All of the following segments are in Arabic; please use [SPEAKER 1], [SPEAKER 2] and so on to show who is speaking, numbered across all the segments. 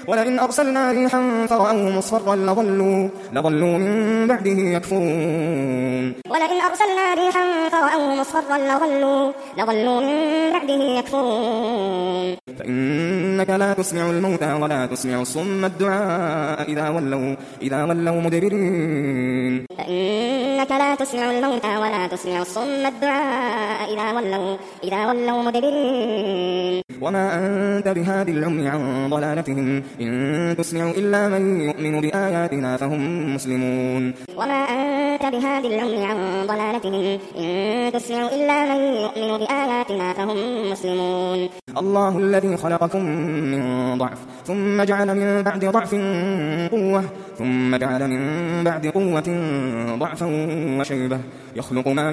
[SPEAKER 1] ولئن أرسلنا ريحا فرأوه مصفرا لظلوا من بعده يكفرون
[SPEAKER 2] ولئن أرسلنا ريحا فرأوه مصفرا لظلوا من بعده يكفرون
[SPEAKER 1] فإنك لا تسمع الموتى ولا تسمع الصم الدعاء إذا ولوا مدبرين
[SPEAKER 2] فإنك لا تسمع الموتى ولا تسمع الصم الدعاء إذا ولوا مدبرين
[SPEAKER 1] وما أنت بهادي العمي عن ضلالتهم إن تسمع إلا من يؤمن بآياتنا فهم مسلمون
[SPEAKER 2] وما أنت بهادي العمي عن ضلالتهم إن تسمع إلا من يؤمن بآياتنا فهم مسلمون
[SPEAKER 1] الله الذي خلقكم من ضعف ثم جعل من بعد ضعف قوة ثم جعل من بعد قوة ضعفا وشيبة يخلق ما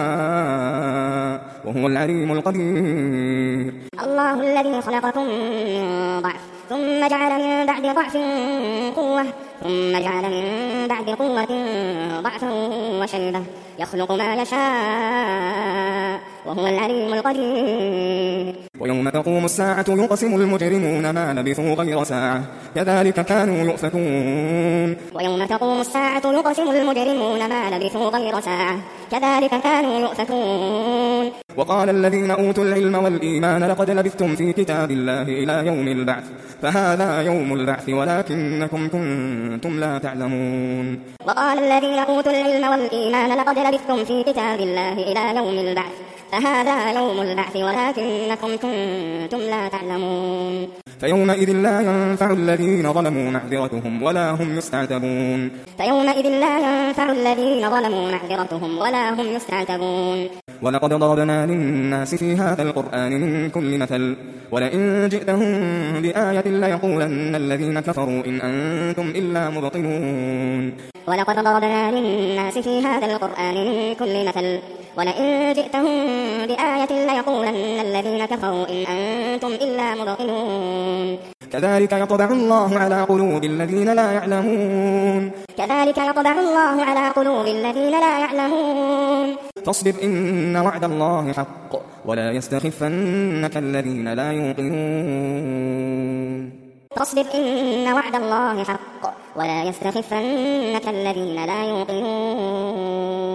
[SPEAKER 1] يشاء وهو العليم القدير
[SPEAKER 2] الله الذي خلقكم من ضعف ثم جعل من بعد ضعف قوة ثم جعل من بعد قوة ضعفا وشيبة يخلق ما يشاء وهو العليم القدير
[SPEAKER 1] ويوم تقوم الساعة يقسم المجرمون ما لبثوا غير ساعة كذلك كانوا يؤفكون
[SPEAKER 2] ويوم تقوم الساعة يقسم المجرمون ما لبثوا غير ساعة كذلك كانوا يؤفكون
[SPEAKER 1] وقال الذين أوتوا العلم والإيمان لقد لبثتم في كتاب الله إلى يوم البعث فهذا يوم البعث ولكنكم كنتم لا تعلمون
[SPEAKER 2] وقال الذين أوتوا العلم والإيمان لقد لبثتم في كتاب الله إلى يوم البعث فهذا يوم البعث ولكنكم كنتم لا تعلمون
[SPEAKER 1] فيومئذ لا ينفع الذين ظلموا معذرتهم ولا هم يستعتبون
[SPEAKER 2] فيومئذ لا ينفع الذين ظلموا معذرتهم ولا هم يستعتبون
[SPEAKER 1] ولقد ضربنا للناس في هذا القرآن من كل مثل ولئن جئتهم بآية ليقولن الذين كفروا إن أنتم إلا مبطلون
[SPEAKER 2] ولقد ضربنا للناس في هذا القرآن من كل مثل ولئن جئتهم بآية ليقولن الذين كفروا إن أنتم إلا مبطلون
[SPEAKER 1] كذلك يطبع الله على قلوب الذين لا يعلمون
[SPEAKER 2] كذلك يطبع الله على قلوب الذين لا يعلمون
[SPEAKER 1] فاصبر إن وعد الله حق ولا يستخفنك الذين لا يوقنون
[SPEAKER 2] فاصبر إن وعد الله حق ولا يستخفنك الذين لا يوقنون